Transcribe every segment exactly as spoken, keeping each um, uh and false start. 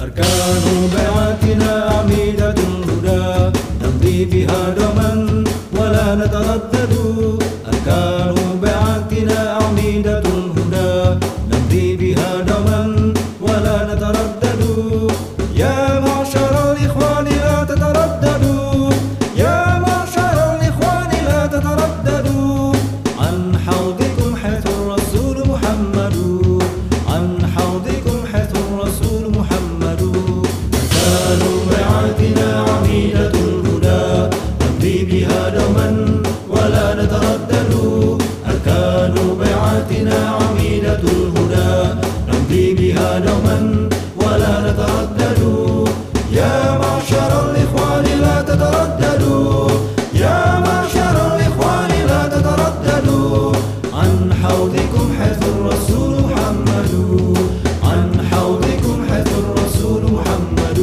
أركان بيعتنا أعمدة الهدى نمضي بها دوما ولا نتردد. أركان بيعتنا أعمدة الهدى نمضي بها دوما ولا نتردد. يا معشر الإخوان لا تترددوا، يا معشر الإخوان لا تترددوا عن حوضكم حيث الرسول محمد، عن حوضكم حيث الرسول محمد. أركان بيعتنا عميدة الهدى نمضي بها دوما ولا نتردد. أركان بيعتنا عميدة الهدى نمضي بها دوما ولا نتردد. يا معشر الإخوان لا تترددوا، يا معشر الإخوان لا تترددوا عن حوضكم حيث الرسول محمد، عن حوضكم حيث الرسول محمد.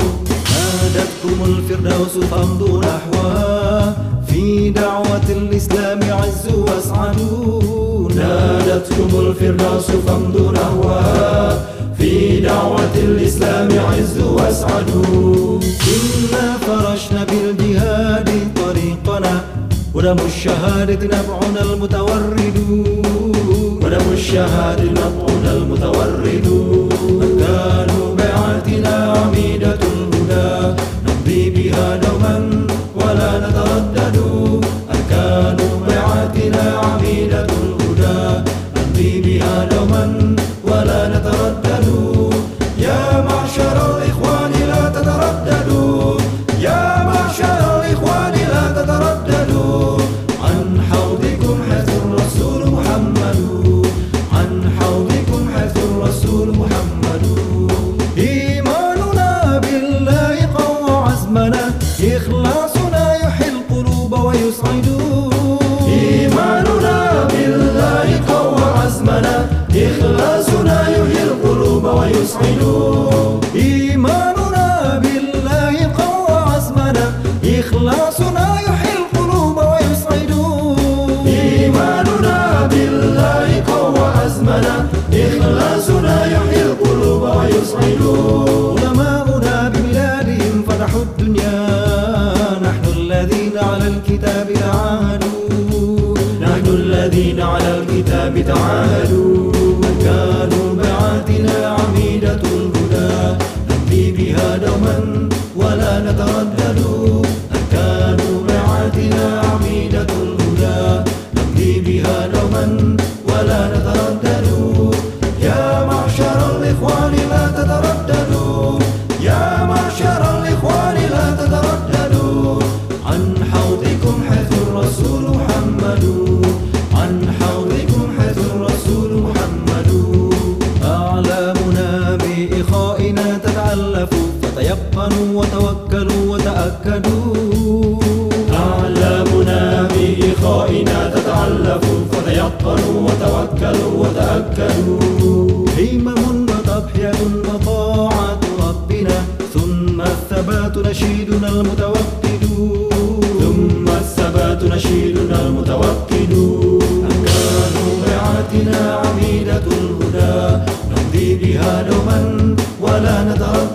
نادتكم الفردوس فامضوا نحوها في دعوة الإسلام عزوا واسعدوا. نادتكم الفردوس فامضوا نحوها في دعوة الإسلام عزوا واسعدوا. إنا فرشنا بالجهاد طريقنا ودم الشهادة نبعنا المتورد، ودم الشهادة نبعنا المتورد. أركان بيعتنا عميدة الهدى نمضي بها دوما ولا نتردد. أركان بيعتنا عميدة الهدى نمضي بها دوما ولا نتردد. يا معشر الإخوان لا تترددوا، يا معشر الإخوان لا تترددوا عن حوضكم حيث الرسول محمد، عن حوضكم حيث الرسول محمد. إيماننا بالله قوى عزمنا، إخلاصنا يحيي القلوب ويسعد. إيماننا بالله قوى عزمنا، إخلاصنا يحيي القلوب ويسعد. إيماننا بالله قوى عزمنا، إخلاصنا يحيي القلوب ويسعد. إيماننا بالله قوى عزمنا، إخلاصنا يحيي القلوب ويسعد. علماؤنا ببلادهم فتحوا الدنيا، نحن الذين على الكتاب تعاهدوا، نحن الذين على الكتاب تعاهدوا. أركان بيعتنا عميدة الهدى نمضي بها دوما ولا نتردد. أركان بيعتنا عميدة الهدى نمضي بها دوما ولا نتردد. يا معشر الإخوان لا تترددوا، يا معشر الإخوان لا تترددوا عن حوضكم حيث الرسول محمد، عن حوضكم حيث الرسول محمد. أعلامنا بإخائنا تتعلف فتيقنوا وتوكلوا وتأكدوا. أعلامنا بإخائنا تتعلف فتيقنوا وتوكلوا وتأكدوا. همم وتضحية وطاعة ربنا ثم الثبات نشيدنا المتوكد، ثم الثبات نشيدنا المتوكد. أركان بيعتنا عميدة الهدى نمضي بها دوما ولا نتردد.